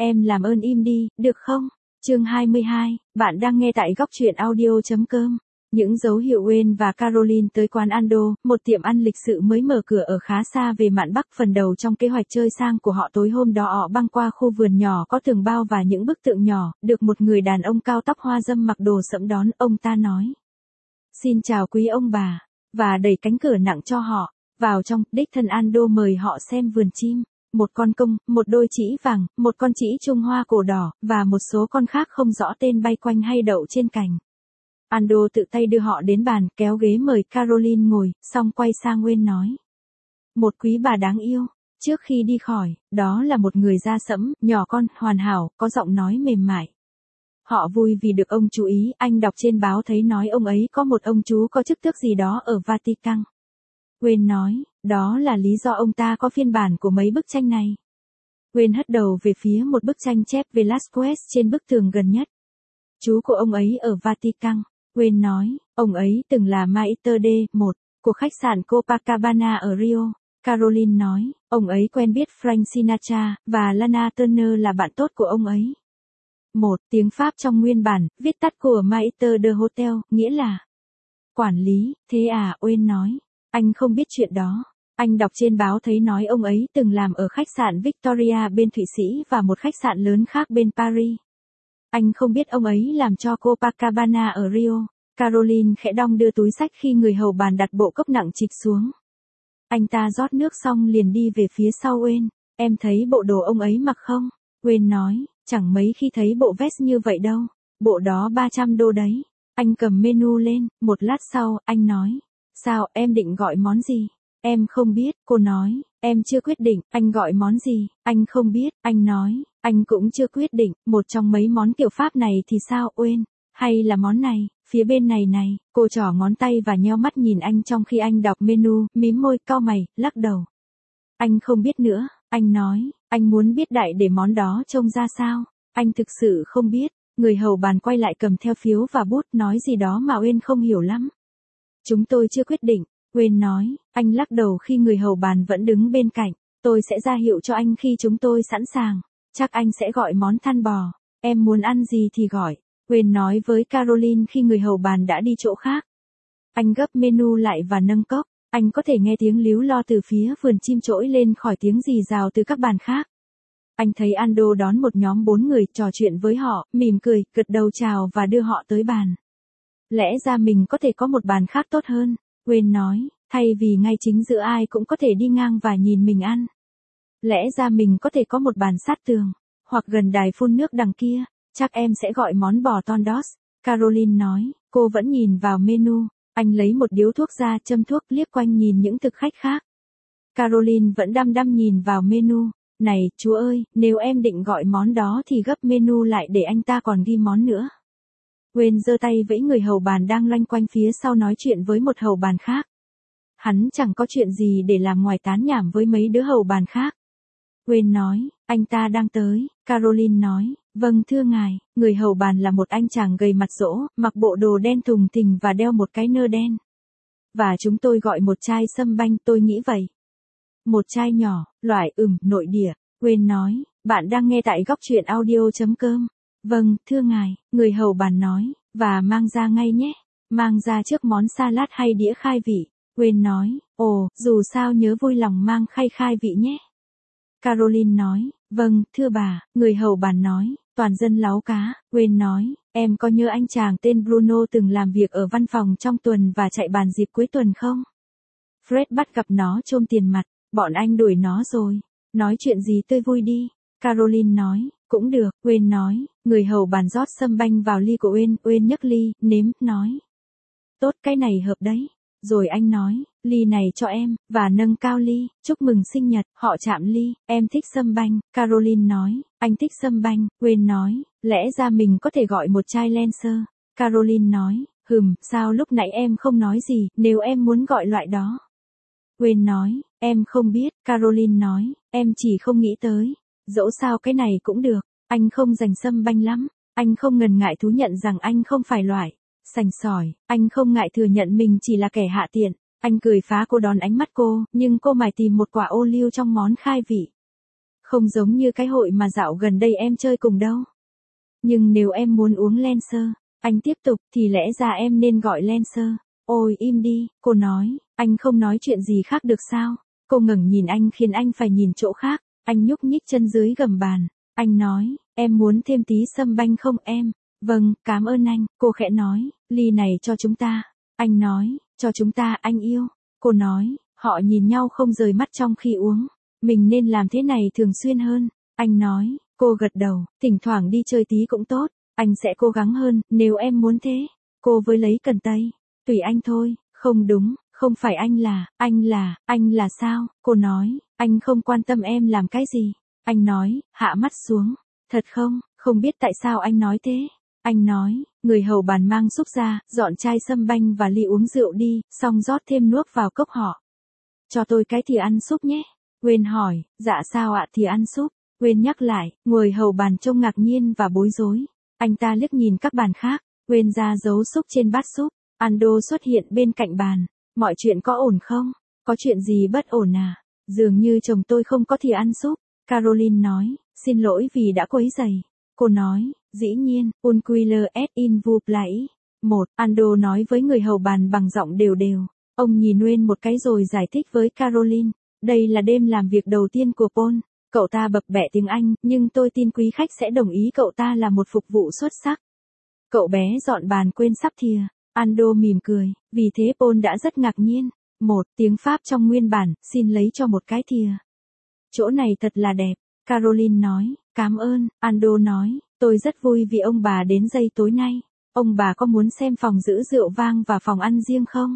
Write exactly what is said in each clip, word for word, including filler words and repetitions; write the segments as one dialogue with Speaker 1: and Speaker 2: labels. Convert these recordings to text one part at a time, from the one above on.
Speaker 1: Em làm ơn im đi, được không? Chương hai mươi hai, bạn đang nghe tại góc truyện audio chấm com. Những dấu hiệu Wayne và Caroline tới quán Ando, một tiệm ăn lịch sự mới mở cửa ở khá xa về mạn Bắc. Phần đầu trong kế hoạch chơi sang của họ tối hôm đó họ băng qua khu vườn nhỏ có tường bao và những bức tượng nhỏ, được một người đàn ông cao tóc hoa râm mặc đồ sẫm đón. Ông ta nói: "Xin chào quý ông bà", và đẩy cánh cửa nặng cho họ. Vào trong, đích thân Ando mời họ xem vườn chim. Một con công, một đôi trĩ vàng, một con trĩ Trung Hoa cổ đỏ, và một số con khác không rõ tên bay quanh hay đậu trên cành. Ando tự tay đưa họ đến bàn, kéo ghế mời Caroline ngồi, xong quay sang Wayne nói: "Một quý bà đáng yêu." Trước khi đi khỏi, đó là một người da sẫm, nhỏ con, hoàn hảo, có giọng nói mềm mại. Họ vui vì được ông chú ý. Anh đọc trên báo thấy nói ông ấy có một ông chú có chức tước gì đó ở Vatican. Wayne nói, đó là lý do ông ta có phiên bản của mấy bức tranh này. Wayne hất đầu về phía một bức tranh chép Velázquez trên bức tường gần nhất. Chú của ông ấy ở Vatican. Wayne nói, ông ấy từng là Maitre D một của khách sạn Copacabana ở Rio. Caroline nói, ông ấy quen biết Frank Sinatra, và Lana Turner là bạn tốt của ông ấy. Một tiếng Pháp trong nguyên bản, viết tắt của Maitre de Hotel, nghĩa là quản lý. Thế à, Wayne nói. Anh không biết chuyện đó. Anh đọc trên báo thấy nói ông ấy từng làm ở khách sạn Victoria bên Thụy Sĩ và một khách sạn lớn khác bên Paris. Anh không biết ông ấy làm cho Copacabana ở Rio. Caroline khẽ đong đưa túi xách khi người hầu bàn đặt bộ cốc nặng trịch xuống. Anh ta rót nước xong liền đi về phía sau Wayne. Em thấy bộ đồ ông ấy mặc không? Wayne nói, chẳng mấy khi thấy bộ vest như vậy đâu. Bộ đó ba trăm đô đấy. Anh cầm menu lên, một lát sau, anh nói. Sao, em định gọi món gì? Em không biết, cô nói, em chưa quyết định. Anh gọi món gì? Anh không biết, anh nói, anh cũng chưa quyết định. Một trong mấy món kiểu Pháp này thì sao, Wayne? Hay là món này, phía bên này này? Cô trỏ ngón tay và nheo mắt nhìn anh trong khi anh đọc menu, mím môi, cau mày, lắc đầu. Anh không biết nữa, anh nói, anh muốn biết đại để món đó trông ra sao? Anh thực sự không biết. Người hầu bàn quay lại cầm theo phiếu và bút, nói gì đó mà Wayne không hiểu lắm. Chúng tôi chưa quyết định, Wayne nói. Anh lắc đầu khi người hầu bàn vẫn đứng bên cạnh. Tôi sẽ ra hiệu cho anh khi chúng tôi sẵn sàng. Chắc anh sẽ gọi món thăn bò. Em muốn ăn gì thì gọi, Wayne nói với Caroline khi người hầu bàn đã đi chỗ khác. Anh gấp menu lại và nâng cốc. Anh có thể nghe tiếng líu lo từ phía vườn chim trỗi lên khỏi tiếng rì rào từ các bàn khác. Anh thấy Ando đón một nhóm bốn người, trò chuyện với họ, mỉm cười, gật đầu chào và đưa họ tới bàn. Lẽ ra mình có thể có một bàn khác tốt hơn, Wayne nói, thay vì ngay chính giữa ai cũng có thể đi ngang và nhìn mình ăn. Lẽ ra mình có thể có một bàn sát tường, hoặc gần đài phun nước đằng kia. Chắc em sẽ gọi món bò tondos, Caroline nói. Cô vẫn nhìn vào menu. Anh lấy một điếu thuốc ra, châm thuốc, liếc quanh nhìn những thực khách khác. Caroline vẫn đăm đăm nhìn vào menu. Này, chú ơi, nếu em định gọi món đó thì gấp menu lại để anh ta còn ghi món nữa. Wayne giơ tay vẫy người hầu bàn đang loanh quanh phía sau nói chuyện với một hầu bàn khác. Hắn chẳng có chuyện gì để làm ngoài tán nhảm với mấy đứa hầu bàn khác. Wayne nói, anh ta đang tới. Caroline nói, vâng thưa ngài. Người hầu bàn là một anh chàng gầy mặt rỗ, mặc bộ đồ đen thùng thình và đeo một cái nơ đen. Và chúng tôi gọi một chai sâm banh, tôi nghĩ vậy. Một chai nhỏ, loại ừm, nội địa. Wayne nói, bạn đang nghe tại góc truyện audio chấm com. Vâng, thưa ngài, người hầu bàn nói, và mang ra ngay nhé. Mang ra trước món salad hay đĩa khai vị. Wayne nói, ồ, dù sao nhớ vui lòng mang khay khai vị nhé. Caroline nói, vâng, thưa bà. Người hầu bàn nói, toàn dân láu cá. Wayne nói, em có nhớ anh chàng tên Bruno từng làm việc ở văn phòng trong tuần và chạy bàn dịp cuối tuần không? Fred bắt gặp nó chôm tiền mặt, bọn anh đuổi nó rồi. Nói chuyện gì tươi vui đi. Caroline nói, cũng được. Wayne nói, người hầu bàn rót sâm banh vào ly của Wayne. Wayne nhấc ly, nếm, nói. Tốt, cái này hợp đấy. Rồi anh nói, ly này cho em, và nâng cao ly, chúc mừng sinh nhật. Họ chạm ly, em thích sâm banh. Caroline nói, anh thích sâm banh. Wayne nói, lẽ ra mình có thể gọi một chai Lancer. Caroline nói, hừm, sao lúc nãy em không nói gì, nếu em muốn gọi loại đó. Wayne nói, em không biết. Caroline nói, em chỉ không nghĩ tới. Dẫu sao cái này cũng được. Anh không dành sâm banh lắm. Anh không ngần ngại thú nhận rằng anh không phải loại sành sỏi. Anh không ngại thừa nhận mình chỉ là kẻ hạ tiện. Anh cười phá cô đón ánh mắt cô, nhưng cô mải tìm một quả ô liu trong món khai vị. Không giống như cái hội mà dạo gần đây em chơi cùng đâu. Nhưng nếu em muốn uống Lancer, anh tiếp tục, thì lẽ ra em nên gọi Lancer. Ôi im đi, cô nói, anh không nói chuyện gì khác được sao? Cô ngẩng nhìn anh khiến anh phải nhìn chỗ khác, anh nhúc nhích chân dưới gầm bàn. Anh nói, em muốn thêm tí sâm banh không em? Vâng, cảm ơn anh, cô khẽ nói, ly này cho chúng ta. Anh nói, cho chúng ta anh yêu. Cô nói, họ nhìn nhau không rời mắt trong khi uống. Mình nên làm thế này thường xuyên hơn. Anh nói, cô gật đầu, thỉnh thoảng đi chơi tí cũng tốt. Anh sẽ cố gắng hơn, nếu em muốn thế. Cô với lấy cần tây. Tùy anh thôi, không đúng, không phải anh là, anh là, anh là sao? Cô nói, anh không quan tâm em làm cái gì. Anh nói, hạ mắt xuống. Thật không, không biết tại sao anh nói thế. Anh nói, người hầu bàn mang súp ra, dọn chai sâm banh và ly uống rượu đi, xong rót thêm nước vào cốc họ. Cho tôi cái thìa ăn súp nhé. Quên hỏi, dạ sao ạ thìa ăn súp? Quên nhắc lại, người hầu bàn trông ngạc nhiên và bối rối. Anh ta liếc nhìn các bàn khác, quên ra dấu súp trên bát súp. Ando xuất hiện bên cạnh bàn. Mọi chuyện có ổn không? Có chuyện gì bất ổn à? Dường như chồng tôi không có thìa ăn súp. Caroline nói, xin lỗi vì đã quấy rầy. Cô nói, dĩ nhiên, Unquiller et in vous plais. Một, Ando nói với người hầu bàn bằng giọng đều đều. Ông nhìn Nguyên một cái rồi giải thích với Caroline. Đây là đêm làm việc đầu tiên của Paul. Cậu ta bập bẹ tiếng Anh, nhưng tôi tin quý khách sẽ đồng ý cậu ta là một phục vụ xuất sắc. Cậu bé dọn bàn quên sắp thìa. Ando mỉm cười, vì thế Paul đã rất ngạc nhiên. Một, tiếng Pháp trong nguyên bản, xin lấy cho một cái thìa. Chỗ này thật là đẹp. Caroline nói, cảm ơn. Ando nói, tôi rất vui vì ông bà đến giây tối nay. Ông bà có muốn xem phòng giữ rượu vang và phòng ăn riêng không?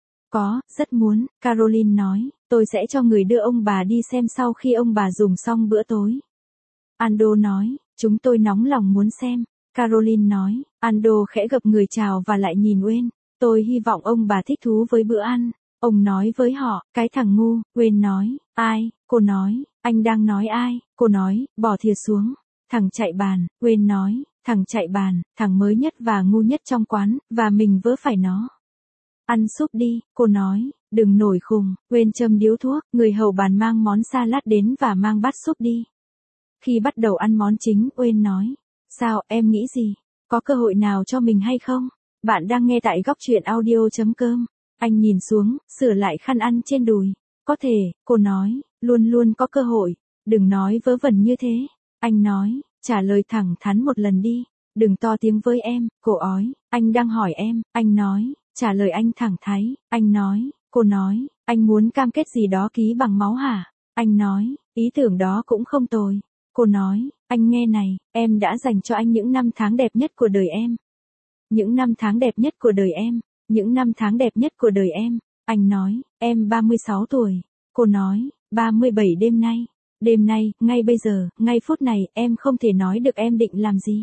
Speaker 1: Có, rất muốn. Caroline nói, tôi sẽ cho người đưa ông bà đi xem sau khi ông bà dùng xong bữa tối. Ando nói, chúng tôi nóng lòng muốn xem. Caroline nói, Ando khẽ gập người chào và lại nhìn Wayne. Tôi hy vọng ông bà thích thú với bữa ăn. Ông nói với họ, cái thằng ngu. Wayne nói, ai? Cô nói, anh đang nói ai? Cô nói, bỏ thìa xuống. Thằng chạy bàn. Wayne nói, thằng chạy bàn, thằng mới nhất và ngu nhất trong quán, và mình vớ phải nó. Ăn súp đi, cô nói, đừng nổi khùng. Wayne châm điếu thuốc, người hầu bàn mang món salad đến và mang bát súp đi. Khi bắt đầu ăn món chính, Wayne nói, sao, em nghĩ gì? Có cơ hội nào cho mình hay không? Bạn đang nghe tại góc truyện audio.com. Anh nhìn xuống, sửa lại khăn ăn trên đùi. Có thể, cô nói, luôn luôn có cơ hội. Đừng nói vớ vẩn như thế. Anh nói, trả lời thẳng thắn một lần đi. Đừng to tiếng với em, cô ói. Anh đang hỏi em, anh nói, trả lời anh thẳng thắn. Anh nói, cô nói, anh muốn cam kết gì đó ký bằng máu hả? Anh nói, ý tưởng đó cũng không tồi. Cô nói, anh nghe này, em đã dành cho anh những năm tháng đẹp nhất của đời em. Những năm tháng đẹp nhất của đời em. Những năm tháng đẹp nhất của đời em. Anh nói, em ba mươi sáu tuổi. Cô nói, ba mươi bảy đêm nay. Đêm nay, ngay bây giờ, ngay phút này, em không thể nói được em định làm gì.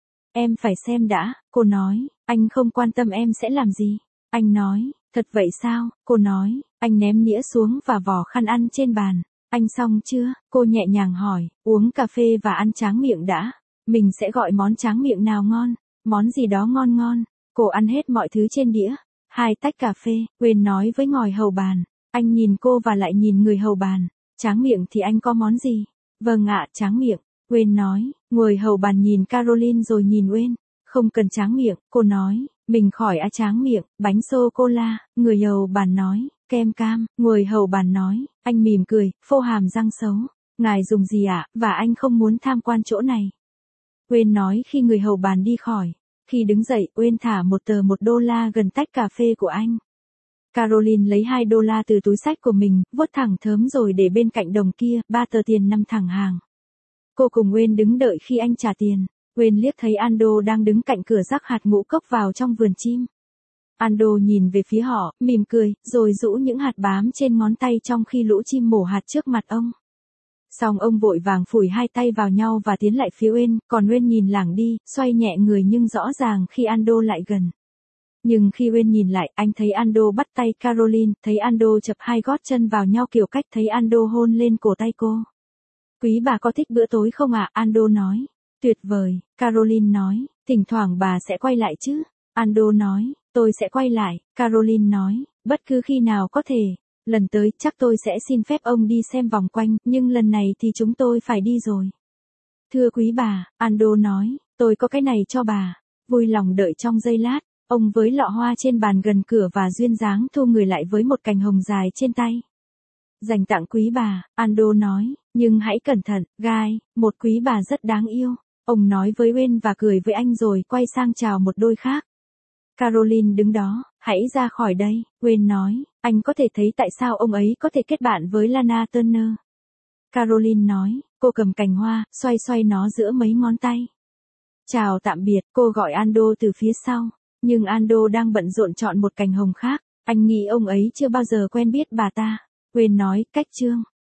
Speaker 1: Em phải xem đã. Cô nói, anh không quan tâm em sẽ làm gì. Anh nói, thật vậy sao? Cô nói, anh ném nĩa xuống và vỏ khăn ăn trên bàn. Anh xong chưa? Cô nhẹ nhàng hỏi, uống cà phê và ăn tráng miệng đã. Mình sẽ gọi món tráng miệng nào ngon? Món gì đó ngon ngon. Cô ăn hết mọi thứ trên đĩa. Hai tách cà phê, Wayne nói với ngồi hầu bàn. Anh nhìn cô và lại nhìn người hầu bàn. Tráng miệng thì anh có món gì? Vâng ạ, tráng miệng. Wayne nói, người hầu bàn nhìn Caroline rồi nhìn Wayne. Không cần tráng miệng, cô nói, mình khỏi á tráng miệng, bánh sô-cô-la. Người hầu bàn nói, kem cam. Người hầu bàn nói, anh mỉm cười, phô hàm răng xấu. Ngài dùng gì ạ, và anh không muốn tham quan chỗ này. Wayne nói khi người hầu bàn đi khỏi. Khi đứng dậy, Wayne thả một tờ một đô la gần tách cà phê của anh. Caroline lấy hai đô la từ túi xách của mình, vuốt thẳng thớm rồi để bên cạnh đồng kia, ba tờ tiền nằm thẳng hàng. Cô cùng Wayne đứng đợi khi anh trả tiền. Wayne liếc thấy Ando đang đứng cạnh cửa rắc hạt ngũ cốc vào trong vườn chim. Ando nhìn về phía họ, mỉm cười, rồi rũ những hạt bám trên ngón tay trong khi lũ chim mổ hạt trước mặt ông. Xong ông vội vàng phủi hai tay vào nhau và tiến lại phía Wayne, còn Wayne nhìn lảng đi, xoay nhẹ người nhưng rõ ràng khi Ando lại gần. Nhưng khi Wayne nhìn lại, anh thấy Ando bắt tay Caroline, thấy Ando chập hai gót chân vào nhau kiểu cách thấy Ando hôn lên cổ tay cô. Quý bà có thích bữa tối không ạ? À? Ando nói. Tuyệt vời, Caroline nói, thỉnh thoảng bà sẽ quay lại chứ? Ando nói, tôi sẽ quay lại, Caroline nói, bất cứ khi nào có thể. Lần tới chắc tôi sẽ xin phép ông đi xem vòng quanh, nhưng lần này thì chúng tôi phải đi rồi. Thưa quý bà, Ando nói, tôi có cái này cho bà. Vui lòng đợi trong giây lát, ông với lọ hoa trên bàn gần cửa và duyên dáng thu người lại với một cành hồng dài trên tay. Dành tặng quý bà, Ando nói, nhưng hãy cẩn thận, Guy, một quý bà rất đáng yêu. Ông nói với Wayne và cười với anh rồi quay sang chào một đôi khác. Caroline đứng đó, hãy ra khỏi đây, Wayne nói, anh có thể thấy tại sao ông ấy có thể kết bạn với Lana Turner. Caroline nói, cô cầm cành hoa, xoay xoay nó giữa mấy ngón tay. Chào tạm biệt, cô gọi Ando từ phía sau, nhưng Ando đang bận rộn chọn một cành hồng khác, anh nghĩ ông ấy chưa bao giờ quen biết bà ta. Wayne nói, cách chương.